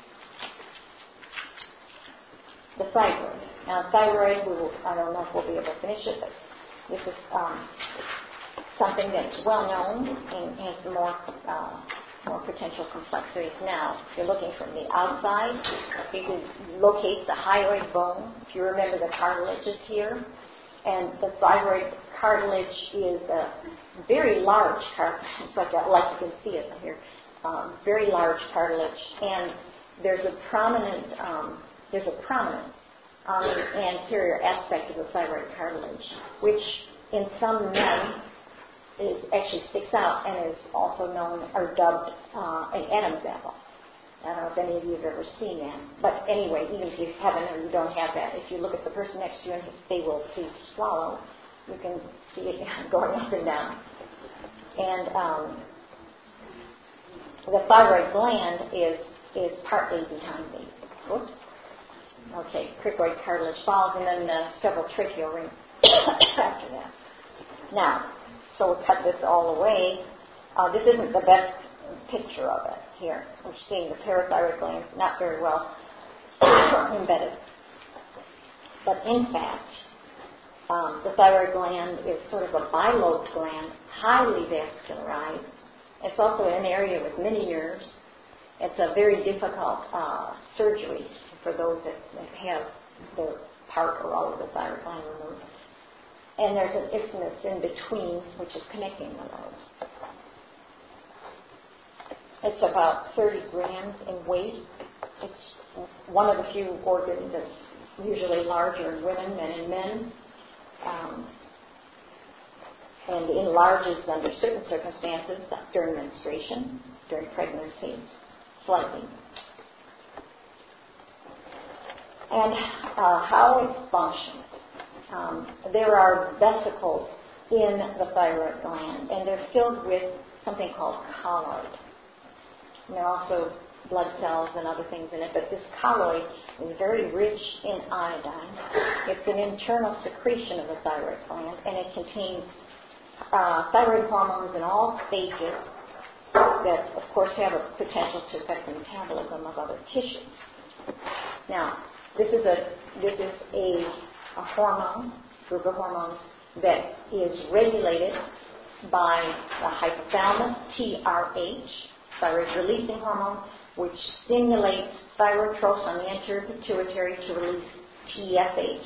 The thyroid. Now, thyroid, we will, I don't know if we'll be able to finish it, but this is um, something that's well known and has more uh, more potential complexities now. If you're looking from the outside, you can locate the hyoid bone. If you remember, the cartilage is here. And the thyroid cartilage is a very large cartilage. It's like, a, like you can see it here. Um, very large cartilage. And there's a prominent, um, there's a prominence on the anterior aspect of the thyroid cartilage, which in some men is actually sticks out and is also known or dubbed uh, an Adam's apple. I don't know if any of you have ever seen that. But anyway, even if you haven't or you don't have that, if you look at the person next to you and they will please swallow, you can see it going up and down. And um, the thyroid gland is is partly behind the, whoops, okay, cricoid cartilage follows, and then the several tracheal rings after that. Now, so we'll cut this all away. Uh, this isn't the best picture of it here. We're seeing the parathyroid gland not very well embedded. But in fact, um, the thyroid gland is sort of a bilobed gland, highly vascularized. It's also an area with many nerves. It's a very difficult uh, surgery for those that, that have the part or all of the thyroid gland removed. And there's an isthmus in between, which is connecting the lobes. It's about thirty grams in weight. It's one of the few organs that's usually larger in women than in men, um, and enlarges under certain circumstances during menstruation, during pregnancy, slightly. And uh, how it functions. Um, there are vesicles in the thyroid gland, and they're filled with something called colloid. And there are also blood cells and other things in it, but this colloid is very rich in iodine. It's an internal secretion of the thyroid gland, and it contains uh, thyroid hormones in all stages that, of course, have a potential to affect the metabolism of other tissues. Now, this is a this is a, a hormone, group of hormones that is regulated by the hypothalamus, T R H, thyroid-releasing hormone, which stimulates thyrotrophs on the anterior pituitary to release T S H.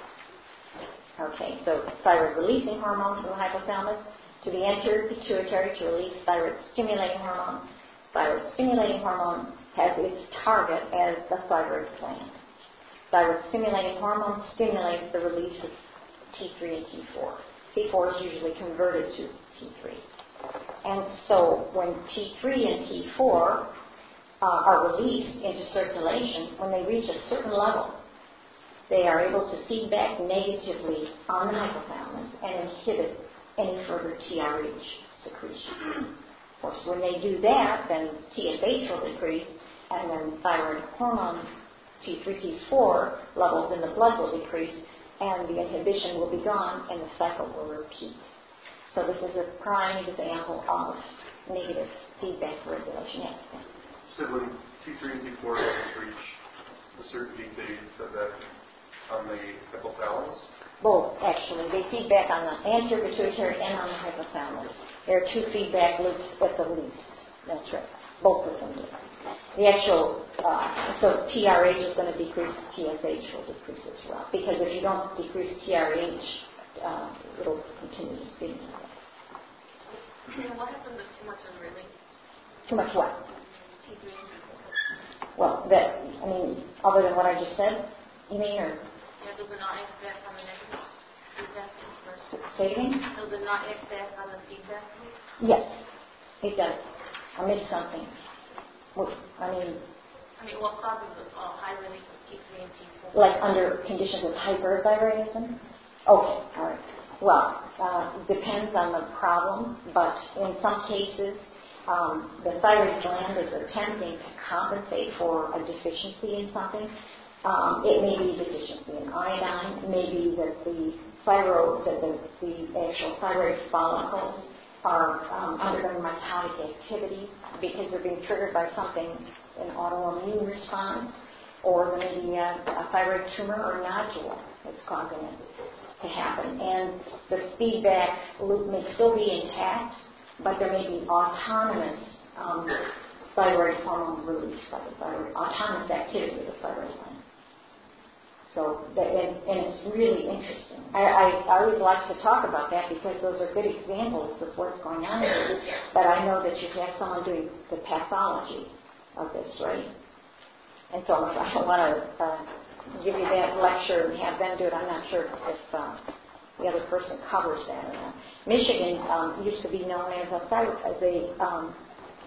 Okay, so thyroid-releasing hormone from the hypothalamus to the anterior pituitary to release thyroid-stimulating hormone. Thyroid-stimulating hormone has its target as the thyroid gland. Thyroid-stimulating hormone stimulates the release of T three and T four. T four is usually converted to T three. And so when T three and T four uh, are released into circulation, when they reach a certain level, they are able to feed back negatively on the hypothalamus and inhibit any further T R H secretion. Of course, when they do that, then T S H will decrease, and then thyroid hormone T three, T four levels in the blood will decrease, and the inhibition will be gone, and the cycle will repeat. So this is a prime example of negative feedback regulation. Yes. So when T three and T four levels reach a certain peak, they said that on the hypothalamus? Both, actually. They feed back on the anterior pituitary and on the hypothalamus. There are two feedback loops at the least. That's right. Both of them do. The actual, uh, so T R H is going to decrease, T S H will decrease as well. Because if you don't decrease T R H, uh, it'll continue to feed. And what happens if too much is released? Too much what? T three and T four. Well, that, I mean, other than what I just said, you mean, or? Yeah, does it not act back on the negative feedback loop? Say it again? Does it not act back on the feedback loop? Yes, it does. I missed something. Well, I mean, I mean, what causes the uh, high release of T three and T four? like under conditions of hyperthyroidism? Okay, all right. Well, uh, depends on the problem, but in some cases, um, the thyroid gland is attempting to compensate for a deficiency in something. Um, it may be deficiency in iodine. It may be that the thyroid, that the, the actual thyroid follicles are um, undergoing mitotic activity because they're being triggered by something, an autoimmune response, or maybe a, a thyroid tumor or nodule that's causing it to happen. And the feedback loop may still be intact, but there may be autonomous um, thyroid hormone release by the thyroid, autonomous activity of the thyroid gland. So, that, and, and it's really interesting. I, I, I always like to talk about that because those are good examples of what's going on here. But I know that you have someone doing the pathology of this, right? And so I don't want to uh, give you that lecture and have them do it. I'm not sure if uh, the other person covers that or not. Michigan um, used to be known as a as a um,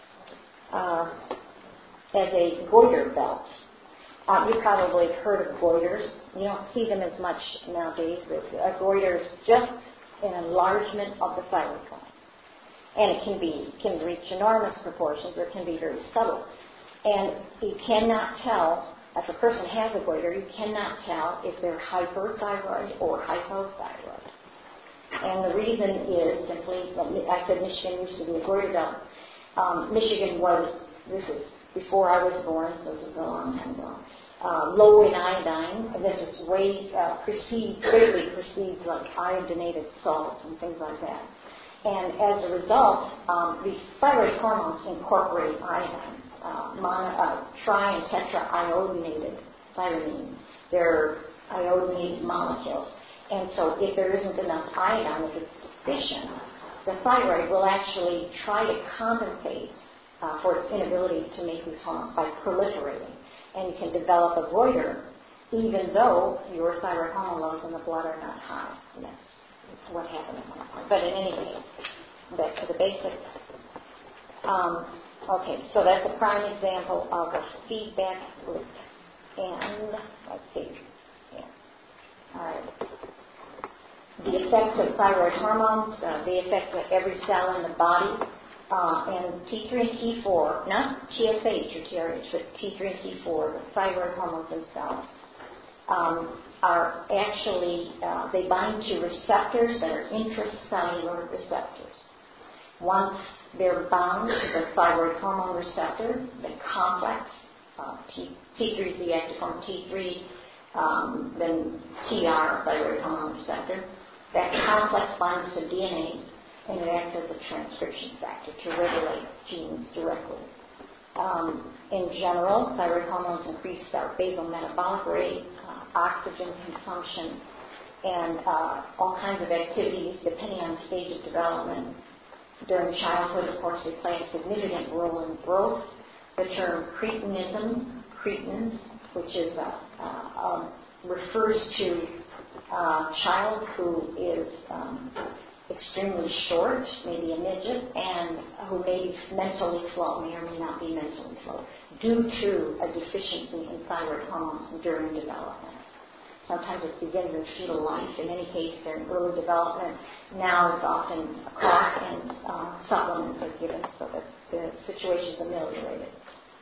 uh, as a goiter belt. Uh, you probably have heard of goiters. You don't see them as much nowadays. But a goiter is just an enlargement of the thyroid gland. And it can be can reach enormous proportions or it can be very subtle. And you cannot tell, if a person has a goiter, you cannot tell if they're hyperthyroid or hypothyroid. And the reason is simply, I said Michigan used to be a goiter belt. Um, Michigan was, this is before I was born, so this is a long time ago. Uh, low in iodine, and this is way uh, precedes, greatly precedes like iodinated salt and things like that. And as a result, um, these thyroid hormones incorporate iodine, uh, mono, uh, tri and tetraiodinated thymine. They're iodinated molecules. And so if there isn't enough iodine, if it's deficient, the thyroid will actually try to compensate uh, for its inability to make these hormones by proliferating. And you can develop a goiter even though your thyroid hormone levels in the blood are not high. And that's what happened at one point. But in any case, back to the basics. Um, okay, so that's a prime example of a feedback loop. And let's see. Yeah. All right. The effects of thyroid hormones, uh, they affect every cell in the body. Uh, and T three and T four, not T S H or T R H, but T three and T four, the thyroid hormones themselves, um, are actually, uh, they bind to receptors that are intracellular receptors. Once they're bound to the thyroid hormone receptor, the complex, uh, T, T3 is the active form, T three, um, then T R, thyroid hormone receptor, that complex binds to D N A and it acts as a transcription factor to regulate genes directly. Um, in general, thyroid hormones increase our basal metabolic rate, uh, oxygen consumption, and uh, all kinds of activities depending on the stage of development. During childhood, of course, they play a significant role in growth. The term cretinism, cretins, which is a, uh, um, refers to a child who is um, extremely short, maybe a midget, and who may be mentally slow, may or may not be mentally slow, due to a deficiency in thyroid hormones during development. Sometimes it begins in fetal life. In any case, during early development, now it's often a cough and uh, supplements are given so that the situation is ameliorated.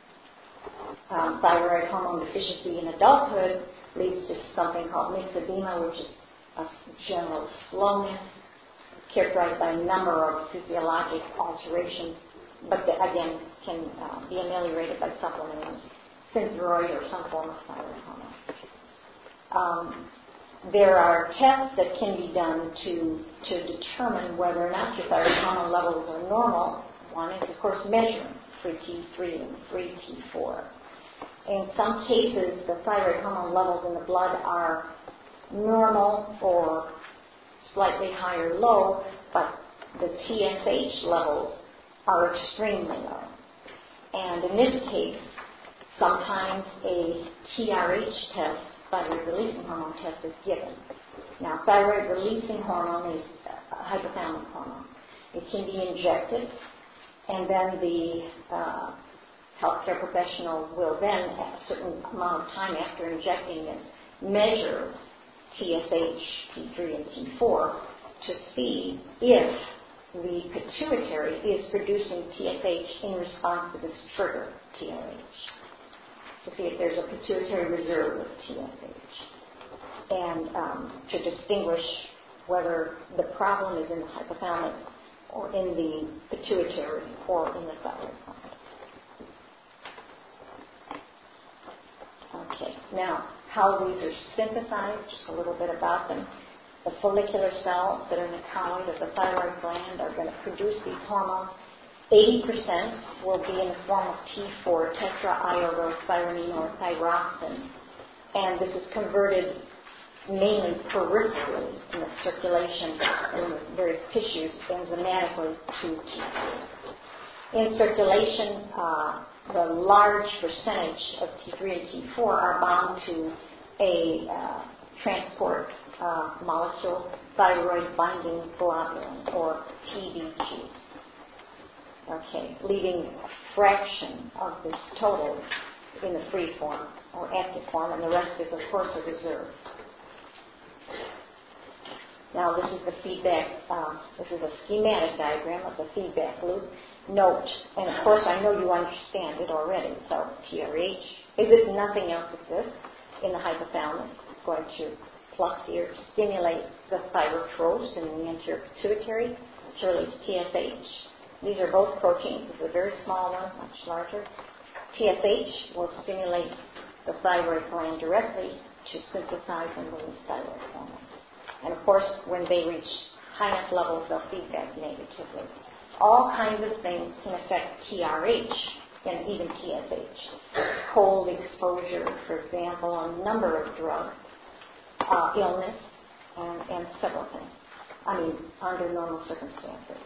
Um, thyroid hormone deficiency in adulthood leads to something called myxedema, which is a general slowness characterized by a number of physiologic alterations, but that, again, can uh, be ameliorated by supplementing synthroid or some form of thyroid hormone. Um, there are tests that can be done to to determine whether or not your thyroid hormone levels are normal. One is, of course, measuring free T three and free T four. In some cases, the thyroid hormone levels in the blood are normal or slightly high or low, but the T S H levels are extremely low. And in this case, sometimes a T R H test, thyroid-releasing hormone test, is given. Now, thyroid-releasing hormone is a hypothalamic hormone. It can be injected, and then the uh, healthcare professional will then, at a certain amount of time after injecting it, measure T S H, T three, and T four to see if the pituitary is producing T S H in response to this trigger, T R H, to see if there's a pituitary reserve of T S H, and um, to distinguish whether the problem is in the hypothalamus or in the pituitary or in the thyroid gland. Okay, now how these are synthesized, just a little bit about them. The follicular cells that are in the colloid of the thyroid gland are going to produce these hormones. eighty percent will be in the form of T four, tetraiodothyronine or thyroxine, and this is converted mainly peripherally in the circulation in the various tissues enzymatically to T three. In circulation, uh, the large percentage of T three and T four are bound to a uh, transport uh, molecule, thyroid binding globulin, or T B G. Okay, leaving a fraction of this total in the free form or active form, and the rest is, of course, a reserve. Now, this is the feedback, um, this is a schematic diagram of the feedback loop. Note, and of course I know you understand it already, so T R H, as if nothing else exists in the hypothalamus, going to plus here, stimulate the thyrotropes in the anterior pituitary to release T S H. These are both proteins. This is a very small one, much larger. T S H will stimulate the thyroid gland directly to synthesize and release thyroid hormone. And of course, when they reach high enough levels, they'll feedback negatively. All kinds of things can affect T R H and even T S H. Cold exposure, for example, a number of drugs, uh, illness, and, and several things. I mean, under normal circumstances.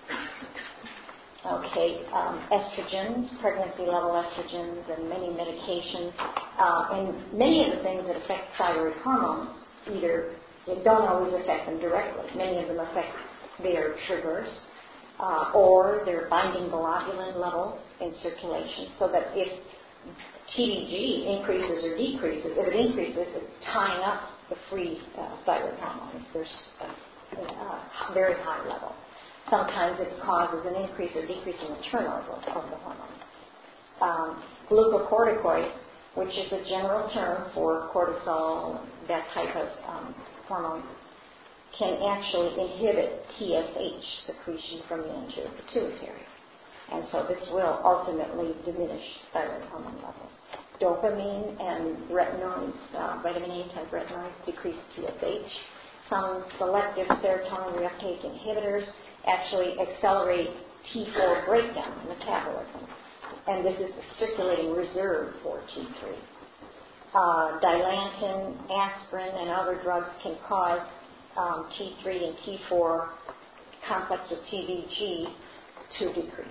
Okay, um, estrogens, pregnancy-level estrogens, and many medications, uh, and many of the things that affect thyroid hormones, either they don't always affect them directly. Many of them affect their triggers, uh, or their binding globulin levels in circulation, so that if T B G increases or decreases, if it increases, it's tying up the free uh, thyroid hormone if there's a, a very high level. Sometimes it causes an increase or decrease in the turnover of the hormone. Um, glucocorticoids, which is a general term for cortisol, that type of um, hormone, can actually inhibit T S H secretion from the anterior pituitary. And so this will ultimately diminish thyroid hormone levels. Dopamine and retinoids, uh, vitamin A type retinoids, decrease T S H. Some selective serotonin reuptake inhibitors actually accelerate T four breakdown metabolism. And this is the circulating reserve for T three. Uh, Dilantin, aspirin, and other drugs can cause um, T three and T four complex with T B G to decrease.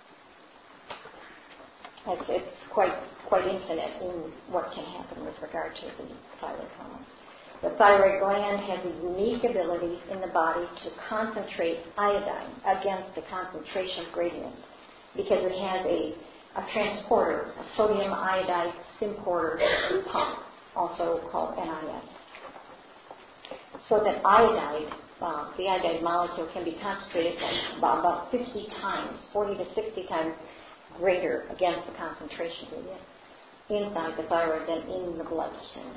It's, it's quite quite infinite in what can happen with regard to the thyroid hormone. The thyroid gland has a unique ability in the body to concentrate iodine against the concentration gradient because it has a, a transporter, a sodium iodide symporter pump, also called N I S. So that iodide, uh, the iodide molecule can be concentrated by about fifty times, forty to sixty times greater against the concentration gradient inside the thyroid than in the bloodstream.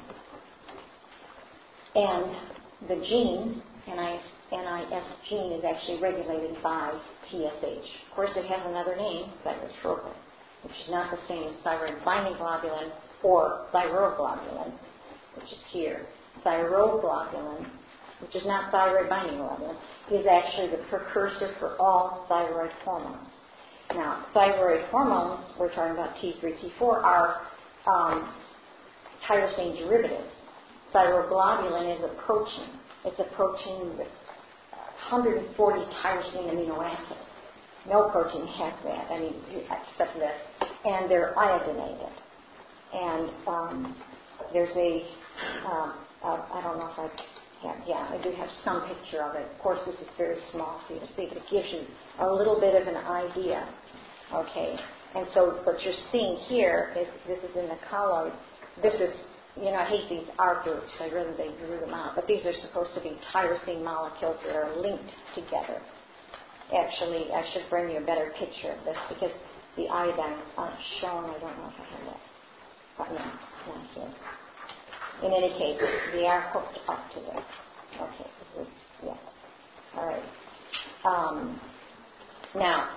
And the gene, N I S gene, is actually regulated by T S H. Of course, it has another name, thyrotropin, which is not the same as thyroid binding globulin or thyroglobulin, which is here. Thyroglobulin, which is not thyroid binding globulin, is actually the precursor for all thyroid hormones. Now, thyroid hormones, we're talking about T three, T four, are um, tyrosine derivatives. Thyroglobulin is a protein. It's a protein with one hundred forty tyrosine amino acids. No protein has that, I mean, except this. And they're iodinated. And um, there's a, um, uh, I don't know if I have, yeah, I do have some picture of it. Of course, this is very small for you to see, but it gives you a little bit of an idea. Okay, and so what you're seeing here is, this is in the colloid. This is, you know, I hate these R groups. I really, they drew them out. But these are supposed to be tyrosine molecules that are linked together. Actually, I should bring you a better picture of this because the iodine aren't shown. I don't know if I have that. But no, not here. In any case, they are hooked up to this. Okay, this is, yeah. All right. Um, now,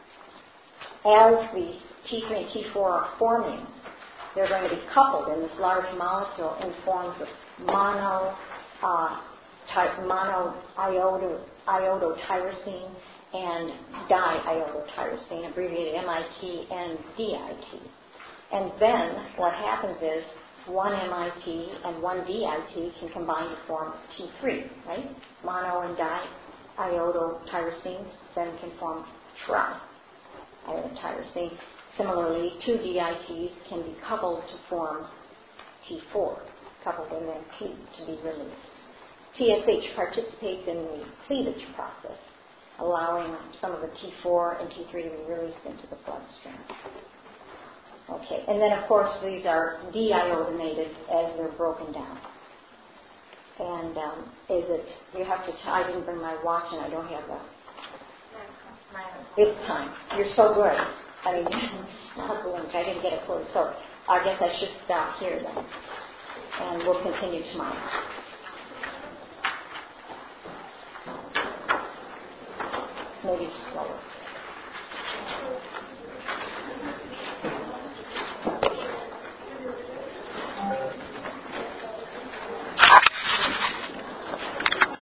as the T three and T four are forming, they're going to be coupled in this large molecule in forms of mono, uh, ty- mono iodo, iodotyrosine and diiodotyrosine, abbreviated M I T and D I T. And then what happens is one M I T and one D I T can combine to form T three, right? Mono and diiodotyrosines then can form tri-iodotyrosine. Similarly, two D I Ts can be coupled to form T four, coupled and then T to be released. T S H participates in the cleavage process, allowing some of the T four and T three to be released into the bloodstream. Okay, and then of course these are deiodinated as they're broken down. And um, is it, you have to, t- I didn't bring my watch and I don't have the, it's time. You're so good. I mean, not blink, I didn't get a clue. So I guess I should stop here then. And we'll continue tomorrow. Maybe slower.